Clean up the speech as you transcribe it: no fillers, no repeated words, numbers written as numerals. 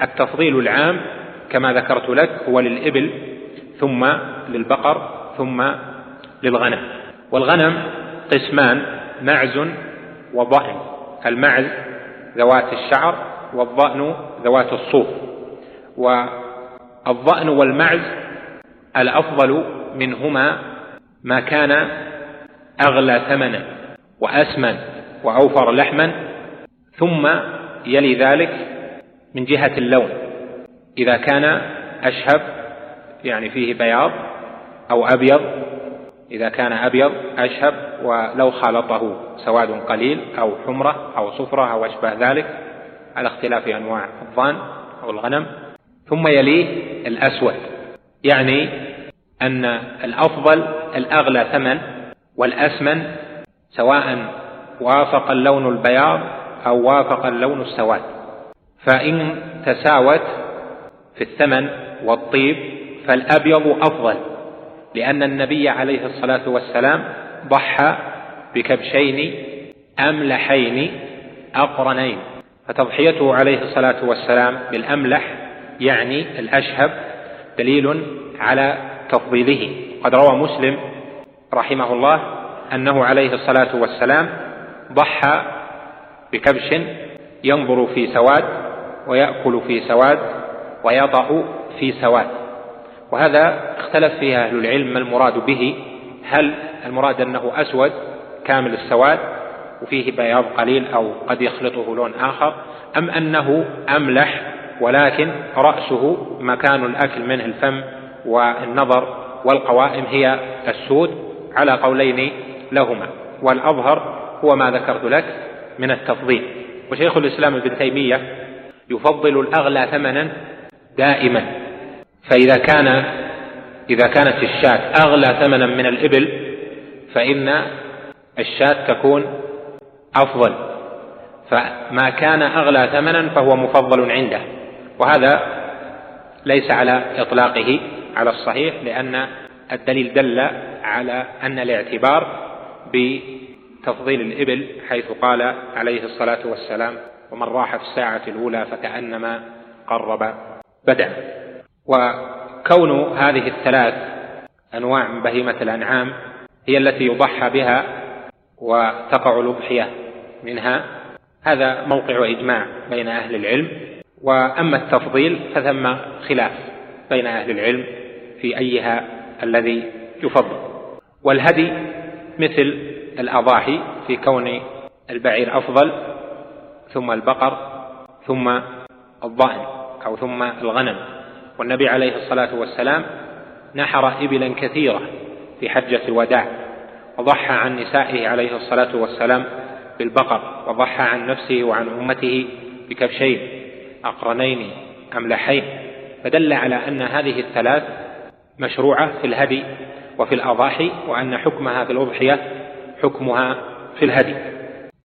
التفضيل العام كما ذكرت لك هو للإبل ثم للبقر ثم للغنم. والغنم قسمان: معز وضأن. المعز ذوات الشعر، والضأن ذوات الصوف. والضأن والمعز الأفضل منهما ما كان أغلى ثمنا وأسمن وأوفر لحما، ثم يلي ذلك من جهة اللون، إذا كان أشهب يعني فيه بياض أو أبيض، إذا كان أبيض أشهب ولو خالطه سواد قليل أو حمرة أو صفرة أو أشبه ذلك على اختلاف أنواع الضأن أو الغنم. ثم يليه الأسود، يعني أن الأفضل الأغلى ثمن والأسمن، سواء وافق اللون البياض أو وافق اللون السواد. فإن تساوت في الثمن والطيب فالأبيض أفضل، لأن النبي عليه الصلاة والسلام ضحى بكبشين أملحين أقرنين، فتضحيته عليه الصلاة والسلام بالأملح يعني الأشهب دليل على تفضيله. قد روى مسلم رحمه الله أنه عليه الصلاة والسلام ضحى بكبش ينظر في سواد ويأكل في سواد ويضع في سواد. وهذا اختلف فيه أهل العلم ما المراد به، هل المراد أنه أسود كامل السواد وفيه بياض قليل أو قد يخلطه لون آخر، أم أنه أملح ولكن رأسه مكان الأكل منه الفم والنظر والقوائم هي السود، على قولين لهما. والأظهر هو ما ذكرت لك من التفضيل. وشيخ الإسلام ابن تيمية يفضل الأغلى ثمنا دائما، فإذا كانت الشاة أغلى ثمنا من الإبل فإن الشاة تكون أفضل، فما كان أغلى ثمنا فهو مفضل عنده. وهذا ليس على إطلاقه على الصحيح، لأن الدليل دل على أن الاعتبار بتفضيل الإبل، حيث قال عليه الصلاة والسلام: ومن راح في الساعة الأولى فكأنما قرب بدنه. وكون هذه الثلاث أنواع من بهيمة الأنعام هي التي يضحى بها وتقع الأضحية منها، هذا موقع إجماع بين أهل العلم. وأما التفضيل فثم خلاف بين أهل العلم في أيها الذي يفضل. والهدي مثل الأضاحي في كون البعير أفضل، ثم البقر، ثم الضأن أو ثم الغنم. والنبي عليه الصلاة والسلام نحر إبلا كثيرة في حجة الوداع، وضحى عن نسائه عليه الصلاة والسلام بالبقر، وضحى عن نفسه وعن أمته بكبشين أقرنين أملحين، فدل على أن هذه الثلاث مشروعة في الهدي وفي الأضاحي، وأن حكمها في الأضحية حكمها في الهدي.